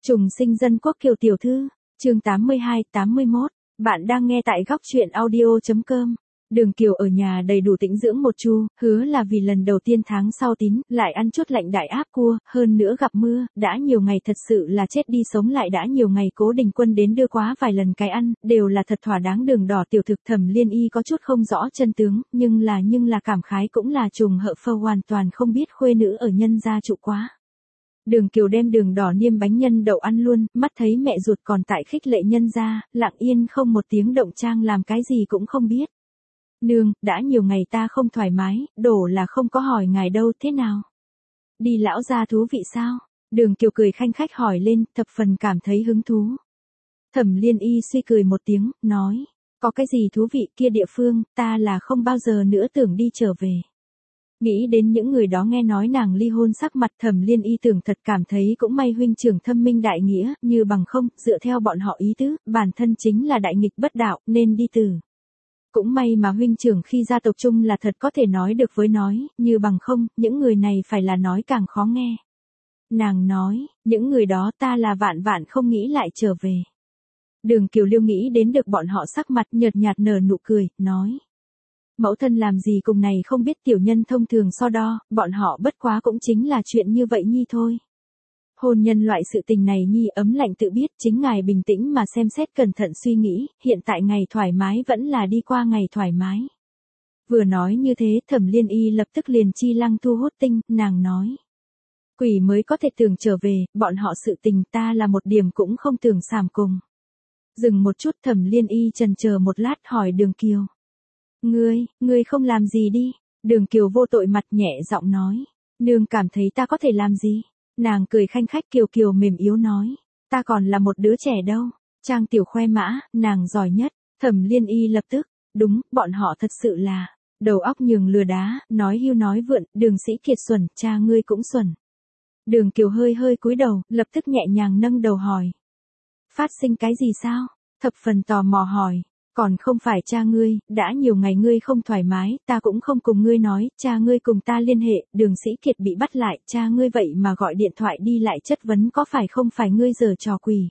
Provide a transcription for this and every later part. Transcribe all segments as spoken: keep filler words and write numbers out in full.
Trùng sinh dân quốc Kiều tiểu thư, chương tám mươi hai tám mươi mốt, bạn đang nghe tại góc truyện audio.com. Đường Kiều ở nhà đầy đủ tĩnh dưỡng một chu, hứa là vì lần đầu tiên tháng sau tín, lại ăn chút lạnh đại áp cua, hơn nữa gặp mưa, đã nhiều ngày thật sự là chết đi sống lại đã nhiều ngày Cố Đình Quân đến đưa quá vài lần cái ăn, đều là thật thỏa đáng. Đường Đỏ tiểu thực Thẩm Liên Y có chút không rõ chân tướng, nhưng là nhưng là cảm khái cũng là trùng hợp phơ hoàn toàn không biết khuê nữ ở nhân gia trụ quá. Đường Kiều đem Đường Đỏ niêm bánh nhân đậu ăn luôn, mắt thấy mẹ ruột còn tại khích lệ nhân gia, lặng yên không một tiếng động trang làm cái gì cũng không biết. Nương, đã nhiều ngày ta không thoải mái, đổ là không có hỏi ngài đâu, thế nào? Đi lão gia thú vị sao? Đường Kiều cười khanh khách hỏi lên, thập phần cảm thấy hứng thú. Thẩm Liên Y suy cười một tiếng, nói, có cái gì thú vị kia địa phương, ta là không bao giờ nữa tưởng đi trở về. Nghĩ đến những người đó nghe nói nàng ly hôn sắc mặt Thẩm Liên Y tưởng thật cảm thấy cũng may huynh trưởng thâm minh đại nghĩa, như bằng không, dựa theo bọn họ ý tứ, bản thân chính là đại nghịch bất đạo, nên đi từ. Cũng may mà huynh trưởng khi gia tộc chung là thật có thể nói được với nói, như bằng không, những người này phải là nói càng khó nghe. Nàng nói, những người đó ta là vạn vạn không nghĩ lại trở về. Đường Kiều Liêu nghĩ đến được bọn họ sắc mặt nhợt nhạt nở nụ cười, nói. Mẫu thân làm gì cùng này không biết tiểu nhân thông thường so đo, bọn họ bất quá cũng chính là chuyện như vậy nhi thôi. Hôn nhân loại sự tình này nhi ấm lạnh tự biết, chính ngài bình tĩnh mà xem xét cẩn thận suy nghĩ, hiện tại ngày thoải mái vẫn là đi qua ngày thoải mái. Vừa nói như thế Thẩm Liên Y lập tức liền chi lăng thu hút tinh, nàng nói. Quỷ mới có thể tưởng trở về, bọn họ sự tình ta là một điểm cũng không tưởng sàm cùng. Dừng một chút Thẩm Liên Y chần chờ một lát hỏi Đường Kiều. Ngươi, ngươi không làm gì đi, Đường Kiều vô tội mặt nhẹ giọng nói. Nương cảm thấy ta có thể làm gì? Nàng cười khanh khách kiều kiều mềm yếu nói. Ta còn là một đứa trẻ đâu. Trang tiểu khoe mã, nàng giỏi nhất. Thẩm Liên Y lập tức. Đúng, bọn họ thật sự là. Đầu óc nhường lừa đá, nói hưu nói vượn, Đường Sĩ Kiệt xuẩn, cha ngươi cũng xuẩn. Đường Kiều hơi hơi cúi đầu, lập tức nhẹ nhàng nâng đầu hỏi. Phát sinh cái gì sao? Thập phần tò mò hỏi. Còn không phải cha ngươi, đã nhiều ngày ngươi không thoải mái, ta cũng không cùng ngươi nói, cha ngươi cùng ta liên hệ, Đường Sĩ Kiệt bị bắt lại, cha ngươi vậy mà gọi điện thoại đi lại chất vấn có phải không phải ngươi giở trò quỷ.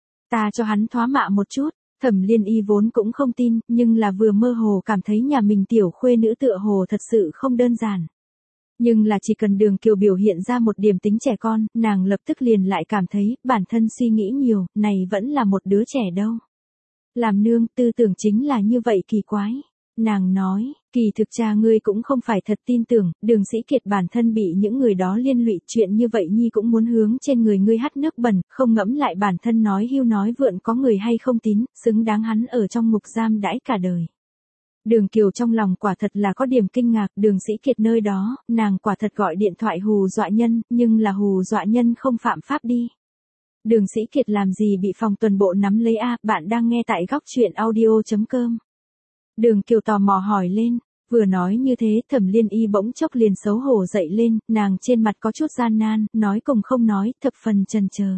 Ta cho hắn thoá mạ một chút, Thẩm Liên Y vốn cũng không tin, nhưng là vừa mơ hồ cảm thấy nhà mình tiểu khuê nữ tựa hồ thật sự không đơn giản. Nhưng là chỉ cần Đường Kiều biểu hiện ra một điểm tính trẻ con, nàng lập tức liền lại cảm thấy, bản thân suy nghĩ nhiều, này vẫn là một đứa trẻ đâu. Làm nương, tư tưởng chính là như vậy kỳ quái. Nàng nói, kỳ thực cha ngươi cũng không phải thật tin tưởng, Đường Sĩ Kiệt bản thân bị những người đó liên lụy, chuyện như vậy nhi cũng muốn hướng trên người ngươi hắt nước bẩn, không ngẫm lại bản thân nói hưu nói vượn có người hay không tín, xứng đáng hắn ở trong ngục giam đãi cả đời. Đường Kiều trong lòng quả thật là có điểm kinh ngạc, Đường Sĩ Kiệt nơi đó, nàng quả thật gọi điện thoại hù dọa nhân, nhưng là hù dọa nhân không phạm pháp đi. Đường Sĩ Kiệt làm gì bị phòng tuần bộ nắm lấy a? Bạn đang nghe tại góc truyện audio.com. Đường Kiều tò mò hỏi lên, vừa nói như thế Thẩm Liên Y bỗng chốc liền xấu hổ dậy lên, nàng trên mặt có chút gian nan, nói cùng không nói, thập phần chần chờ.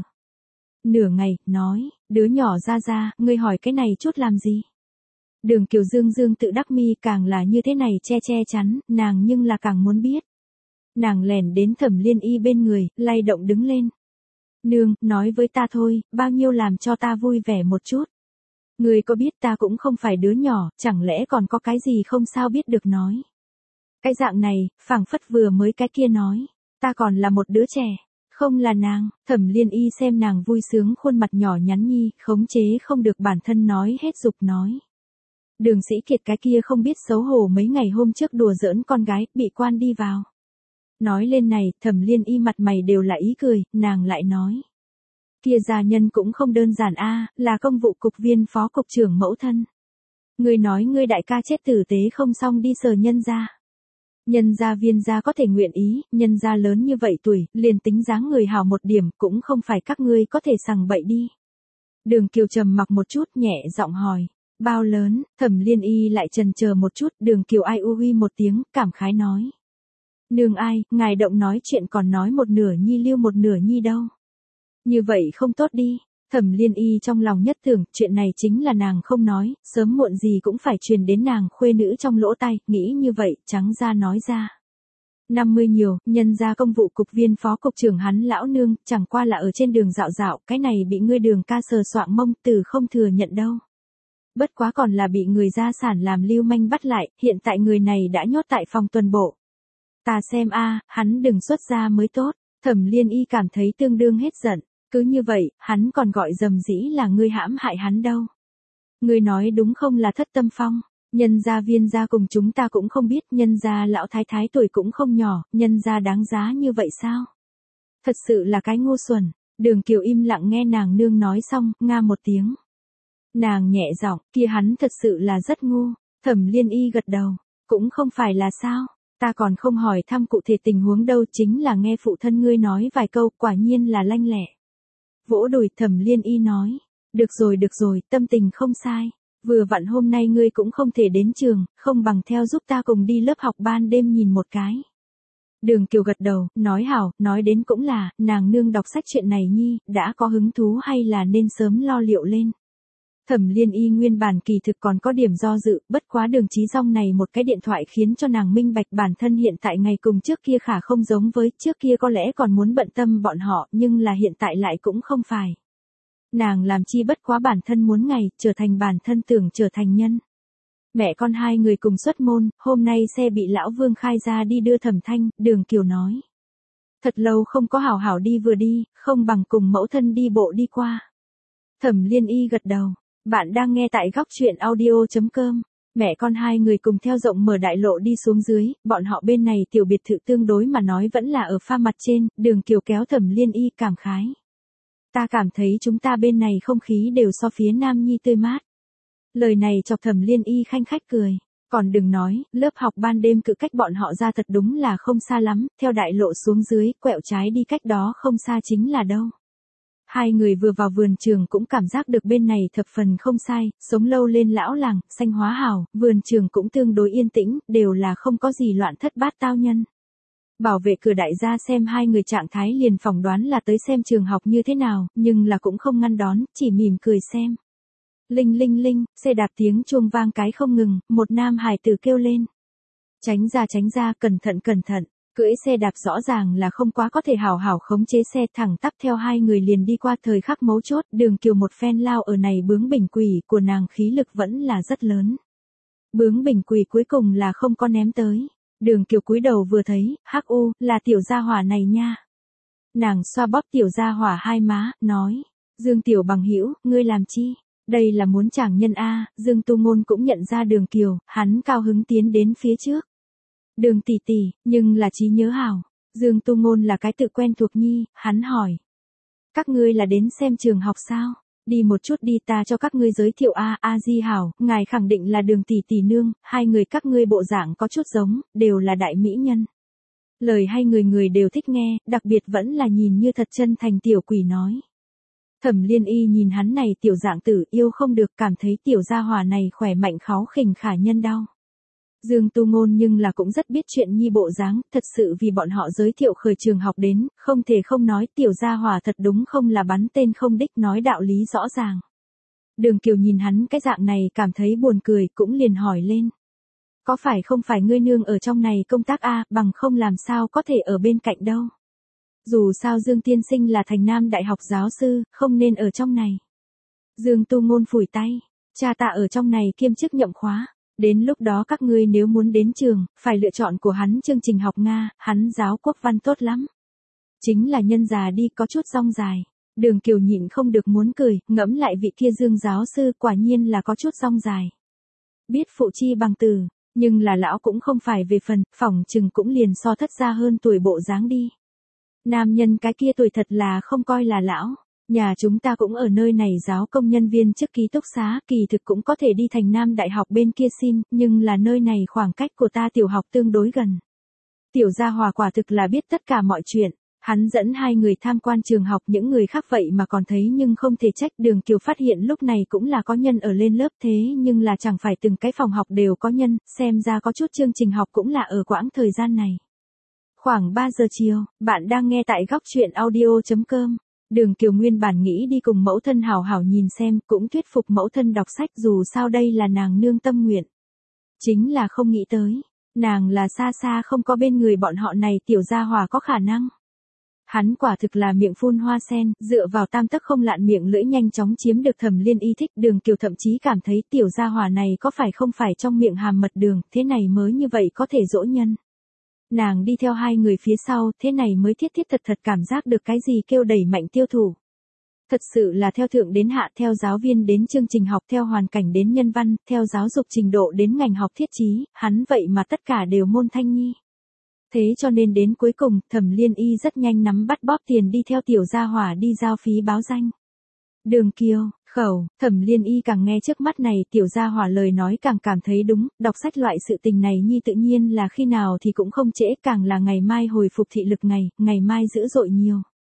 Nửa ngày, nói, đứa nhỏ ra ra, ngươi hỏi cái này chút làm gì? Đường Kiều dương dương tự đắc mi càng là như thế này che che chắn, nàng nhưng là càng muốn biết. Nàng lèn đến Thẩm Liên Y bên người, lay động đứng lên. Nương, nói với ta thôi, bao nhiêu làm cho ta vui vẻ một chút. Người có biết ta cũng không phải đứa nhỏ, chẳng lẽ còn có cái gì không sao biết được nói. Cái dạng này, phảng phất vừa mới cái kia nói, ta còn là một đứa trẻ, không là nàng. Thẩm Liên Y xem nàng vui sướng khuôn mặt nhỏ nhắn nhi, khống chế không được bản thân nói hết dục nói. Đường Sĩ Kiệt cái kia không biết xấu hổ mấy ngày hôm trước đùa giỡn con gái, bị quan đi vào. Nói lên này, Thẩm Liên Y mặt mày đều là ý cười, nàng lại nói. Kia gia nhân cũng không đơn giản a, là công vụ cục viên phó cục trưởng mẫu thân. Ngươi nói ngươi đại ca chết tử tế không xong đi sờ nhân gia. Nhân gia viên gia có thể nguyện ý, nhân gia lớn như vậy tuổi, liền tính dáng người hào một điểm, cũng không phải các ngươi có thể sằng bậy đi. Đường Kiều trầm mặc một chút nhẹ giọng hỏi. Bao lớn? Thẩm Liên Y lại chần chờ một chút, Đường Kiều ai u huy một tiếng, cảm khái nói. Nương ai, ngài động nói chuyện còn nói một nửa nhi lưu một nửa nhi đâu. Như vậy không tốt đi. Thẩm Liên Y trong lòng nhất tưởng, chuyện này chính là nàng không nói, sớm muộn gì cũng phải truyền đến nàng khuê nữ trong lỗ tai, nghĩ như vậy, trắng ra nói ra. năm mươi nhiều, nhân ra công vụ cục viên phó cục trưởng hắn lão nương, chẳng qua là ở trên đường dạo dạo, cái này bị ngươi Đường ca sờ soạng mông, từ không thừa nhận đâu. Bất quá còn là bị người gia sản làm lưu manh bắt lại, hiện tại người này đã nhốt tại phòng tuần bộ. Ta xem a, hắn đừng xuất ra mới tốt. Thẩm Liên Y cảm thấy tương đương hết giận, cứ như vậy, hắn còn gọi dầm dĩ là ngươi hãm hại hắn đâu. Ngươi nói đúng không là Thất Tâm Phong, nhân gia Viên gia cùng chúng ta cũng không biết, nhân gia lão thái thái tuổi cũng không nhỏ, nhân gia đáng giá như vậy sao? Thật sự là cái ngu xuẩn. Đường Kiều im lặng nghe nàng nương nói xong, nga một tiếng. Nàng nhẹ giọng, kia hắn thật sự là rất ngu. Thẩm Liên Y gật đầu, cũng không phải là sao, ta còn không hỏi thăm cụ thể tình huống đâu, chính là nghe phụ thân ngươi nói vài câu, quả nhiên là lanh lẹ. Vỗ đùi, Thẩm Liên Y nói, được rồi được rồi, tâm tình không sai, vừa vặn hôm nay ngươi cũng không thể đến trường, không bằng theo giúp ta cùng đi lớp học ban đêm nhìn một cái. Đường Kiều gật đầu, nói hảo, nói đến cũng là, nàng nương đọc sách chuyện này nhi, đã có hứng thú hay là nên sớm lo liệu lên. Thẩm Liên Y nguyên bản kỳ thực còn có điểm do dự, bất quá Đường Chí Dong này một cái điện thoại khiến cho nàng minh bạch bản thân hiện tại ngày cùng trước kia khả không giống với, trước kia có lẽ còn muốn bận tâm bọn họ, nhưng là hiện tại lại cũng không phải. Nàng làm chi bất quá bản thân muốn ngày, trở thành bản thân tưởng trở thành nhân. Mẹ con hai người cùng xuất môn, hôm nay xe bị lão Vương khai ra đi đưa Thẩm Thanh, Đường Kiều nói. Thật lâu không có hảo hảo đi vừa đi, không bằng cùng mẫu thân đi bộ đi qua. Thẩm Liên Y gật đầu. Bạn đang nghe tại góc truyện audio chấm com. Mẹ con hai người cùng theo rộng mở đại lộ đi xuống dưới, bọn họ bên này tiểu biệt thự tương đối mà nói vẫn là ở pha mặt trên, Đường Kiều kéo Thẩm Liên Y cảm khái. Ta cảm thấy chúng ta bên này không khí đều so phía Nam Nhi tươi mát. Lời này chọc Thẩm Liên Y khanh khách cười. Còn đừng nói, lớp học ban đêm cự cách bọn họ ra thật đúng là không xa lắm, theo đại lộ xuống dưới, quẹo trái đi cách đó không xa chính là đâu. Hai người vừa vào vườn trường cũng cảm giác được bên này thập phần không sai, sống lâu lên lão làng, xanh hóa hào, vườn trường cũng tương đối yên tĩnh, đều là không có gì loạn thất bát tao nhân. Bảo vệ cửa đại gia xem hai người trạng thái liền phỏng đoán là tới xem trường học như thế nào, nhưng là cũng không ngăn đón, chỉ mỉm cười xem. Linh linh linh, xe đạp tiếng chuông vang cái không ngừng, một nam hài tử kêu lên. Tránh ra tránh ra, cẩn thận cẩn thận. Cưỡi xe đạp rõ ràng là không quá có thể hảo hảo khống chế xe, thẳng tắp theo hai người liền đi qua. Thời khắc mấu chốt, Đường Kiều một phen lao ở này bướng bỉnh quỷ của nàng khí lực vẫn là rất lớn. Bướng bỉnh quỷ cuối cùng là không có ném tới. Đường Kiều cúi đầu vừa thấy, hắc u, là tiểu gia hỏa này nha. Nàng xoa bóp tiểu gia hỏa hai má, nói, Dương tiểu bằng hữu, ngươi làm chi? Đây là muốn chàng nhân a. Dương Tu Ngôn cũng nhận ra Đường Kiều, hắn cao hứng tiến đến phía trước. Đường tỷ tỷ, nhưng là trí nhớ hảo. Dương Tu Ngôn là cái tự quen thuộc nhi, hắn hỏi. Các ngươi là đến xem trường học sao? Đi một chút đi, ta cho các ngươi giới thiệu a. A Di hảo, ngài khẳng định là Đường tỷ tỷ nương, hai người các ngươi bộ dạng có chút giống, đều là đại mỹ nhân. Lời hay người người đều thích nghe, đặc biệt vẫn là nhìn như thật chân thành tiểu quỷ nói. Thẩm Liên Y nhìn hắn này tiểu dạng tử yêu không được, cảm thấy tiểu gia hỏa này khỏe mạnh kháu khỉnh khả nhân đau. Dương Tu Ngôn nhưng là cũng rất biết chuyện nhi bộ dáng, thật sự vì bọn họ giới thiệu khởi trường học đến, không thể không nói tiểu gia hỏa thật đúng không là bắn tên không đích, nói đạo lý rõ ràng. Đường Kiều nhìn hắn cái dạng này cảm thấy buồn cười, cũng liền hỏi lên. Có phải không phải ngươi nương ở trong này công tác a, bằng không làm sao có thể ở bên cạnh đâu. Dù sao Dương tiên sinh là thành Nam đại học giáo sư, không nên ở trong này. Dương Tu Ngôn phủi tay, cha ta ở trong này kiêm chức nhậm khóa. Đến lúc đó các ngươi nếu muốn đến trường, phải lựa chọn của hắn chương trình học Nga, hắn giáo quốc văn tốt lắm. Chính là nhân già đi có chút rong dài. Đường Kiều nhịn không được muốn cười, ngẫm lại vị kia Dương giáo sư quả nhiên là có chút rong dài. Biết phụ chi bằng từ, nhưng là lão cũng không phải về phần, phỏng chừng cũng liền so thất gia hơn tuổi bộ dáng đi. Nam nhân cái kia tuổi thật là không coi là lão. Nhà chúng ta cũng ở nơi này giáo công nhân viên chức ký túc xá, kỳ thực cũng có thể đi thành Nam đại học bên kia xin, nhưng là nơi này khoảng cách của ta tiểu học tương đối gần. Tiểu gia hòa quả thực là biết tất cả mọi chuyện, hắn dẫn hai người tham quan trường học, những người khác vậy mà còn thấy nhưng không thể trách. Đường Kiều phát hiện lúc này cũng là có nhân ở lên lớp thế nhưng là chẳng phải từng cái phòng học đều có nhân, xem ra có chút chương trình học cũng là ở quãng thời gian này. Khoảng ba giờ chiều, bạn đang nghe tại góc truyện audio chấm com. Đường Kiều nguyên bản nghĩ đi cùng mẫu thân hảo hảo nhìn xem, cũng thuyết phục mẫu thân đọc sách, dù sao đây là nàng nương tâm nguyện. Chính là không nghĩ tới, Nàng là xa xa không có bên người bọn họ này tiểu gia hỏa có khả năng. Hắn quả thực là miệng phun hoa sen, dựa vào tam tấc không lạn miệng lưỡi nhanh chóng chiếm được Thẩm Liên Y thích. Đường Kiều thậm chí cảm thấy tiểu gia hỏa này có phải không phải trong miệng hàm mật đường, thế này mới như vậy có thể dỗ nhân. Nàng đi theo hai người phía sau, thế này mới thiết thiết thật thật cảm giác được cái gì kêu đẩy mạnh tiêu thụ. Thật sự là theo thượng đến hạ, theo giáo viên đến chương trình học, theo hoàn cảnh đến nhân văn, theo giáo dục trình độ đến ngành học thiết chí, hắn vậy mà tất cả đều môn thanh nhi. Thế cho nên đến cuối cùng, Thẩm Liên Y rất nhanh nắm bắt bóp tiền đi theo tiểu gia hỏa đi giao phí báo danh. Đường Kiều, khẩu, Thẩm Liên Y càng nghe trước mắt này tiểu gia hỏa lời nói càng cảm thấy đúng, đọc sách loại sự tình này nhi tự nhiên là khi nào thì cũng không trễ, càng là ngày mai hồi phục thị lực ngày, ngày mai dữ dội nhiều.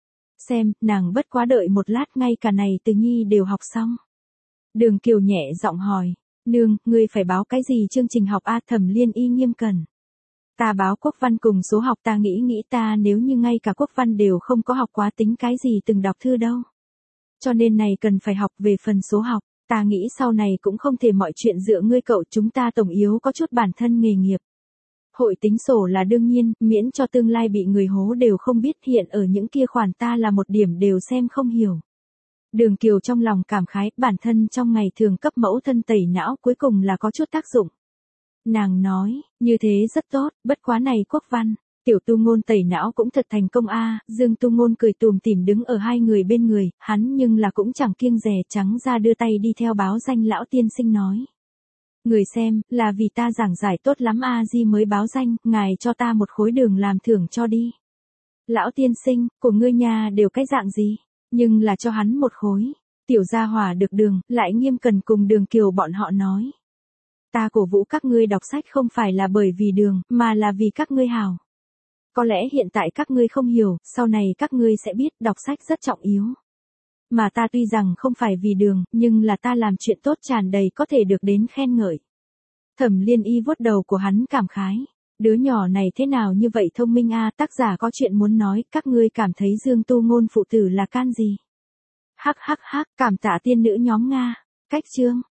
Xem, nàng bất quá đợi một lát ngay cả này từ nhi đều học xong. Đường Kiều nhẹ giọng hỏi, nương, ngươi phải báo cái gì chương trình học a? Thẩm Liên Y nghiêm cẩn. Ta báo quốc văn cùng số học, ta nghĩ nghĩ ta nếu như ngay cả quốc văn đều không có học quá tính cái gì từng đọc thư đâu. Cho nên này cần phải học. Về phần số học, ta nghĩ sau này cũng không thể mọi chuyện dựa ngươi cậu, chúng ta tổng yếu có chút bản thân nghề nghiệp. Hội tính sổ là đương nhiên, miễn cho tương lai bị người hố đều không biết, hiện ở những kia khoản ta là một điểm đều xem không hiểu. Đường Kiều trong lòng cảm khái, bản thân trong ngày thường cấp mẫu thân tẩy não cuối cùng là có chút tác dụng. Nàng nói, như thế rất tốt, bất quá này quốc văn, tiểu Tu Ngôn tẩy não cũng thật thành công a. Dương Tu Ngôn cười tùm tìm đứng ở hai người bên người, hắn nhưng là cũng chẳng kiêng dè, trắng ra đưa tay đi theo báo danh. Lão tiên sinh nói, người xem, là vì ta giảng giải tốt lắm a di mới báo danh, ngài cho ta một khối đường làm thưởng cho đi. Lão tiên sinh, của ngươi nhà đều cái dạng gì, nhưng là cho hắn một khối. Tiểu gia hỏa được đường, lại nghiêm cần cùng Đường Kiều bọn họ nói. Ta cổ vũ các ngươi đọc sách không phải là bởi vì đường, mà là vì các ngươi hảo. Có lẽ hiện tại các ngươi không hiểu, sau này các ngươi sẽ biết đọc sách rất trọng yếu. Mà ta tuy rằng không phải vì đường, nhưng là ta làm chuyện tốt tràn đầy có thể được đến khen ngợi. Thẩm Liên Y vuốt đầu của hắn cảm khái. Đứa nhỏ này thế nào như vậy thông minh a, tác giả có chuyện muốn nói, các ngươi cảm thấy Dương Tu Ngôn phụ tử là can gì? Hắc hắc hắc, cảm tạ tiên nữ nhóm Nga. Cách chương.